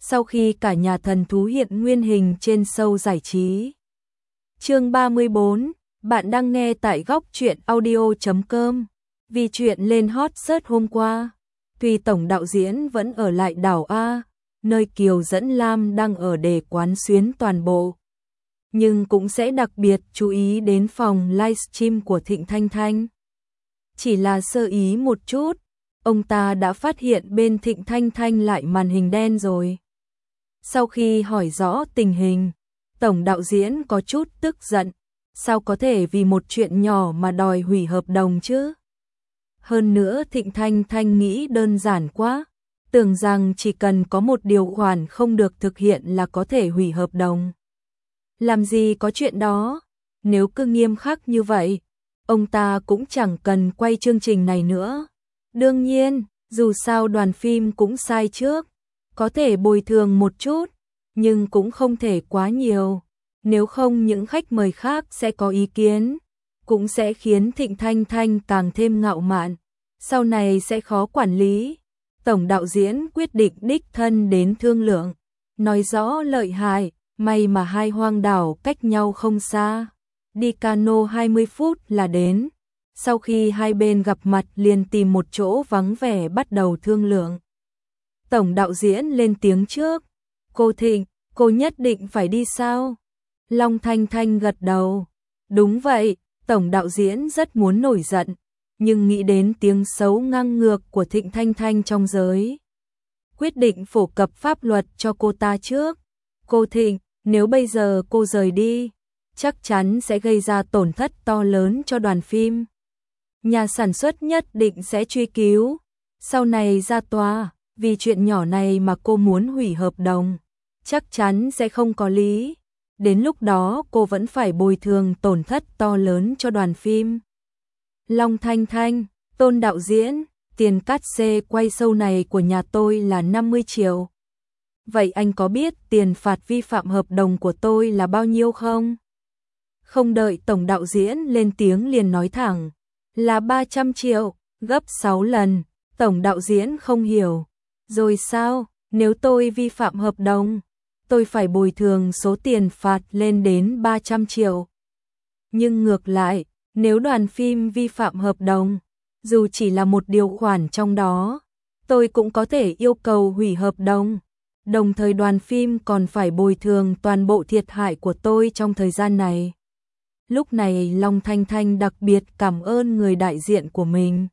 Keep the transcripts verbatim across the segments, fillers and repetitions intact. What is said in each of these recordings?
sau khi cả nhà thần thú hiện nguyên hình trên show giải trí. Chương ba mươi bốn, bạn đang nghe tại góc truyện audio chấm com. Vì chuyện lên hot search hôm qua, tuy tổng đạo diễn vẫn ở lại đảo A, nơi Kiều Dẫn Lam đang ở để quán xuyến toàn bộ, nhưng cũng sẽ đặc biệt chú ý đến phòng livestream của Thịnh Thanh Thanh. Chỉ là sơ ý một chút, ông ta đã phát hiện bên Thịnh Thanh Thanh lại màn hình đen rồi. Sau khi hỏi rõ tình hình, tổng đạo diễn có chút tức giận, sao có thể vì một chuyện nhỏ mà đòi hủy hợp đồng chứ? Hơn nữa Thịnh Thanh Thanh nghĩ đơn giản quá, tưởng rằng chỉ cần có một điều khoản không được thực hiện là có thể hủy hợp đồng. Làm gì có chuyện đó, nếu cứ nghiêm khắc như vậy, ông ta cũng chẳng cần quay chương trình này nữa. Đương nhiên, dù sao đoàn phim cũng sai trước, có thể bồi thường một chút, nhưng cũng không thể quá nhiều, nếu không những khách mời khác sẽ có ý kiến, cũng sẽ khiến Thịnh Thanh Thanh càng thêm ngạo mạn, sau này sẽ khó quản lý. Tổng đạo diễn quyết định đích thân đến thương lượng, nói rõ lợi hại, may mà hai hoang đảo cách nhau không xa, đi cano hai mươi phút là đến. Sau khi hai bên gặp mặt liền tìm một chỗ vắng vẻ bắt đầu thương lượng. Tổng đạo diễn lên tiếng trước, cô Thịnh, cô nhất định phải đi sao? Long Thanh Thanh gật đầu, đúng vậy, tổng đạo diễn rất muốn nổi giận, nhưng nghĩ đến tiếng xấu ngang ngược của Thịnh Thanh Thanh trong giới, quyết định phổ cập pháp luật cho cô ta trước. Cô Thịnh, nếu bây giờ cô rời đi, chắc chắn sẽ gây ra tổn thất to lớn cho đoàn phim. Nhà sản xuất nhất định sẽ truy cứu, sau này ra tòa, vì chuyện nhỏ này mà cô muốn hủy hợp đồng, chắc chắn sẽ không có lý. Đến lúc đó cô vẫn phải bồi thường tổn thất to lớn cho đoàn phim. Long Thanh Thanh, Tôn đạo diễn, tiền cát xê quay show này của nhà tôi là năm mươi triệu. Vậy anh có biết tiền phạt vi phạm hợp đồng của tôi là bao nhiêu không? Không đợi tổng đạo diễn lên tiếng liền nói thẳng, là ba trăm triệu, gấp sáu lần. Tổng đạo diễn không hiểu, rồi sao, nếu tôi vi phạm hợp đồng, tôi phải bồi thường số tiền phạt lên đến ba trăm triệu. Nhưng ngược lại, nếu đoàn phim vi phạm hợp đồng, dù chỉ là một điều khoản trong đó, tôi cũng có thể yêu cầu hủy hợp đồng, đồng thời đoàn phim còn phải bồi thường toàn bộ thiệt hại của tôi trong thời gian này. Lúc này Long Thanh Thanh đặc biệt cảm ơn người đại diện của mình.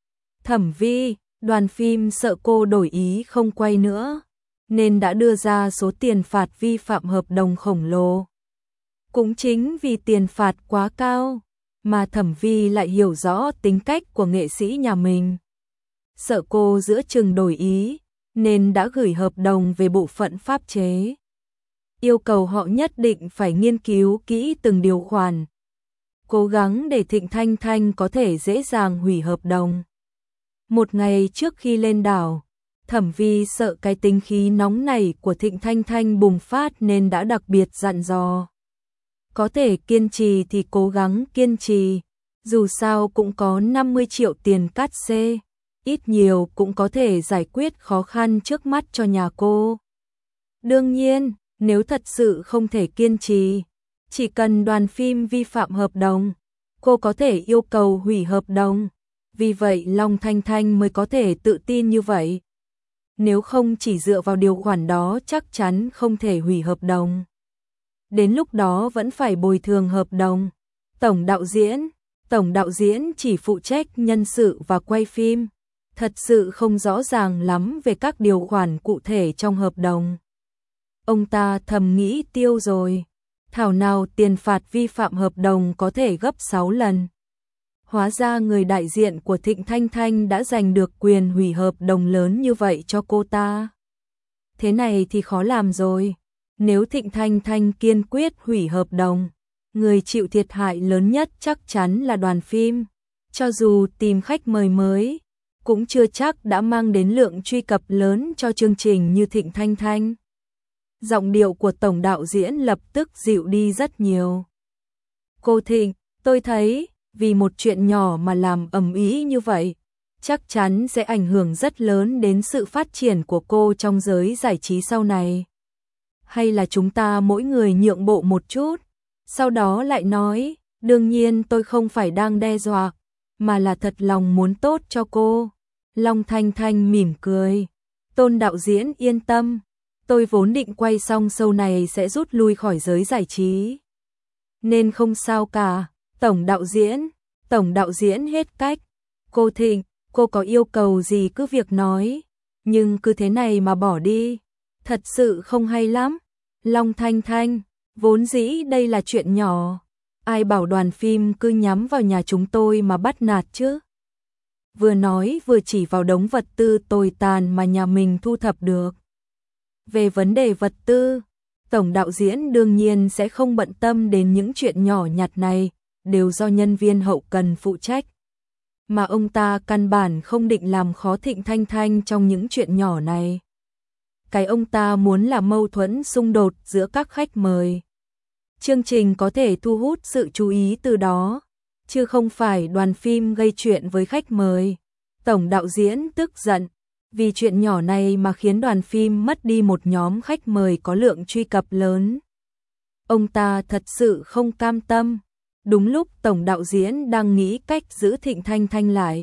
Thẩm Vi, đoàn phim sợ cô đổi ý không quay nữa, nên đã đưa ra số tiền phạt vi phạm hợp đồng khổng lồ. Cũng chính vì tiền phạt quá cao, mà Thẩm Vi lại hiểu rõ tính cách của nghệ sĩ nhà mình. Sợ cô giữa chừng đổi ý, nên đã gửi hợp đồng về bộ phận pháp chế, yêu cầu họ nhất định phải nghiên cứu kỹ từng điều khoản, cố gắng để Thịnh Thanh Thanh có thể dễ dàng hủy hợp đồng. Một ngày trước khi lên đảo, Thẩm Vi sợ cái tính khí nóng này của Thịnh Thanh Thanh bùng phát nên đã đặc biệt dặn dò. Có thể kiên trì thì cố gắng kiên trì, dù sao cũng có năm mươi triệu tiền cát xê, ít nhiều cũng có thể giải quyết khó khăn trước mắt cho nhà cô. Đương nhiên, nếu thật sự không thể kiên trì, chỉ cần đoàn phim vi phạm hợp đồng, cô có thể yêu cầu hủy hợp đồng. Vì vậy Long Thanh Thanh mới có thể tự tin như vậy. Nếu không chỉ dựa vào điều khoản đó chắc chắn không thể hủy hợp đồng. Đến lúc đó vẫn phải bồi thường hợp đồng. Tổng đạo diễn, tổng đạo diễn chỉ phụ trách nhân sự và quay phim, thật sự không rõ ràng lắm về các điều khoản cụ thể trong hợp đồng. Ông ta thầm nghĩ tiêu rồi, thảo nào tiền phạt vi phạm hợp đồng có thể gấp sáu lần. Hóa ra người đại diện của Thịnh Thanh Thanh đã giành được quyền hủy hợp đồng lớn như vậy cho cô ta. Thế này thì khó làm rồi. Nếu Thịnh Thanh Thanh kiên quyết hủy hợp đồng, người chịu thiệt hại lớn nhất chắc chắn là đoàn phim. Cho dù tìm khách mời mới, cũng chưa chắc đã mang đến lượng truy cập lớn cho chương trình như Thịnh Thanh Thanh. Giọng điệu của tổng đạo diễn lập tức dịu đi rất nhiều. Cô Thịnh, tôi thấy, vì một chuyện nhỏ mà làm ầm ĩ như vậy, chắc chắn sẽ ảnh hưởng rất lớn đến sự phát triển của cô trong giới giải trí sau này. Hay là chúng ta mỗi người nhượng bộ một chút, sau đó lại nói, đương nhiên tôi không phải đang đe dọa, mà là thật lòng muốn tốt cho cô. Long Thanh Thanh mỉm cười, Tôn đạo diễn yên tâm, tôi vốn định quay xong show này sẽ rút lui khỏi giới giải trí. Nên không sao cả, tổng đạo diễn, tổng đạo diễn hết cách. Cô Thịnh, cô có yêu cầu gì cứ việc nói, nhưng cứ thế này mà bỏ đi, thật sự không hay lắm. Long Thanh Thanh, vốn dĩ đây là chuyện nhỏ, ai bảo đoàn phim cứ nhắm vào nhà chúng tôi mà bắt nạt chứ. Vừa nói vừa chỉ vào đống vật tư tồi tàn mà nhà mình thu thập được. Về vấn đề vật tư, tổng đạo diễn đương nhiên sẽ không bận tâm đến những chuyện nhỏ nhặt này, đều do nhân viên hậu cần phụ trách. Mà ông ta căn bản không định làm khó Thịnh Thanh Thanh trong những chuyện nhỏ này. Cái ông ta muốn là mâu thuẫn xung đột giữa các khách mời. Chương trình có thể thu hút sự chú ý từ đó, chứ không phải đoàn phim gây chuyện với khách mời. Tổng đạo diễn tức giận, vì chuyện nhỏ này mà khiến đoàn phim mất đi một nhóm khách mời có lượng truy cập lớn. Ông ta thật sự không cam tâm. Đúng lúc tổng đạo diễn đang nghĩ cách giữ Thịnh Thanh Thanh lại,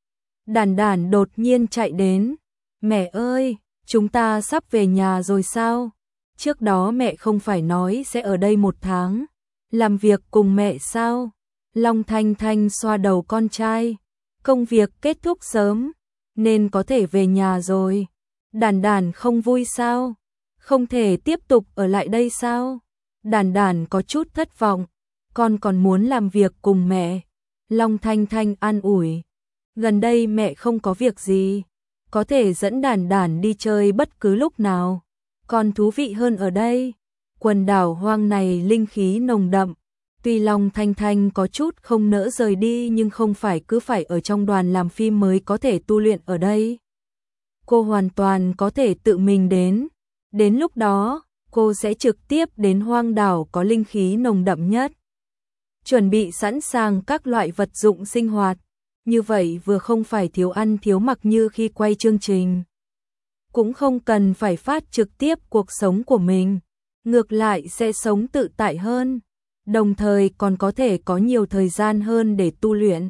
Đản Đản đột nhiên chạy đến. Mẹ ơi, chúng ta sắp về nhà rồi sao? Trước đó mẹ không phải nói sẽ ở đây một tháng, làm việc cùng mẹ sao? Long Thanh Thanh xoa đầu con trai, công việc kết thúc sớm, nên có thể về nhà rồi. Đản Đản không vui sao? Không thể tiếp tục ở lại đây sao? Đản Đản có chút thất vọng, con còn muốn làm việc cùng mẹ. Long Thanh Thanh an ủi, gần đây mẹ không có việc gì, có thể dẫn Đản Đản đi chơi bất cứ lúc nào, còn thú vị hơn ở đây. Quần đảo hoang này linh khí nồng đậm, tuy Long Thanh Thanh có chút không nỡ rời đi nhưng không phải cứ phải ở trong đoàn làm phim mới có thể tu luyện ở đây. Cô hoàn toàn có thể tự mình đến, đến lúc đó cô sẽ trực tiếp đến hoang đảo có linh khí nồng đậm nhất. Chuẩn bị sẵn sàng các loại vật dụng sinh hoạt, như vậy vừa không phải thiếu ăn thiếu mặc như khi quay chương trình, cũng không cần phải phát trực tiếp cuộc sống của mình, ngược lại sẽ sống tự tại hơn, đồng thời còn có thể có nhiều thời gian hơn để tu luyện.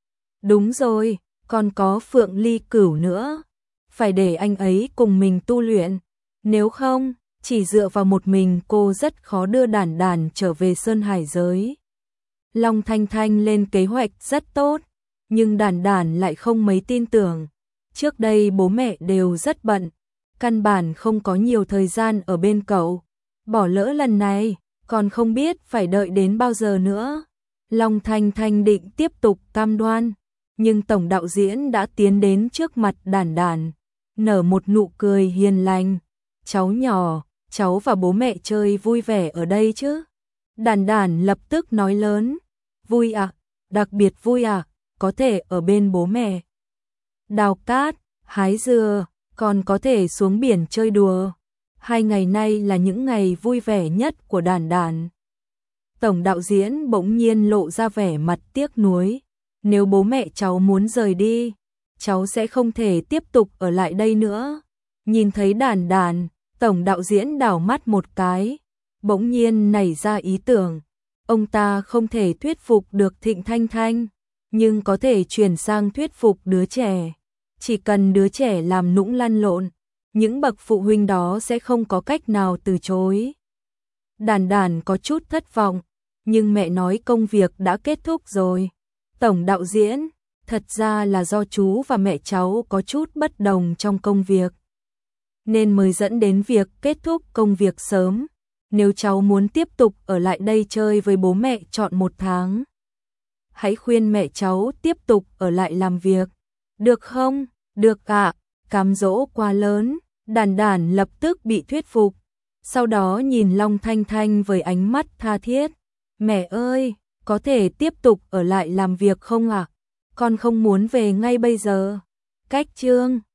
Đúng rồi, còn có Phượng Ly Cửu nữa, phải để anh ấy cùng mình tu luyện, nếu không, chỉ dựa vào một mình cô rất khó đưa Đản Đản trở về Sơn Hải giới. Long Thanh Thanh lên kế hoạch rất tốt, nhưng Đản Đản lại không mấy tin tưởng. Trước đây bố mẹ đều rất bận, căn bản không có nhiều thời gian ở bên cậu. Bỏ lỡ lần này, còn không biết phải đợi đến bao giờ nữa. Long Thanh Thanh định tiếp tục cam đoan, nhưng tổng đạo diễn đã tiến đến trước mặt Đản Đản, nở một nụ cười hiền lành. Cháu nhỏ, cháu và bố mẹ chơi vui vẻ ở đây chứ? Đản Đản lập tức nói lớn, vui à, đặc biệt vui à, có thể ở bên bố mẹ. Đào cát, hái dừa, còn có thể xuống biển chơi đùa. Hai ngày nay là những ngày vui vẻ nhất của Đản Đản. Tổng đạo diễn bỗng nhiên lộ ra vẻ mặt tiếc nuối. Nếu bố mẹ cháu muốn rời đi, cháu sẽ không thể tiếp tục ở lại đây nữa. Nhìn thấy Đản Đản, tổng đạo diễn đảo mắt một cái, bỗng nhiên nảy ra ý tưởng. Ông ta không thể thuyết phục được Thịnh Thanh Thanh, nhưng có thể chuyển sang thuyết phục đứa trẻ. Chỉ cần đứa trẻ làm nũng lăn lộn, những bậc phụ huynh đó sẽ không có cách nào từ chối. Đản Đản có chút thất vọng, nhưng mẹ nói công việc đã kết thúc rồi. Tổng đạo diễn, thật ra là do chú và mẹ cháu có chút bất đồng trong công việc, nên mới dẫn đến việc kết thúc công việc sớm. Nếu cháu muốn tiếp tục ở lại đây chơi với bố mẹ trọn một tháng, hãy khuyên mẹ cháu tiếp tục ở lại làm việc. Được không? Được ạ. À, cám dỗ quá lớn. Đản Đản lập tức bị thuyết phục. Sau đó nhìn Long Thanh Thanh với ánh mắt tha thiết. Mẹ ơi, có thể tiếp tục ở lại làm việc không ạ? À? Con không muốn về ngay bây giờ. Cách chương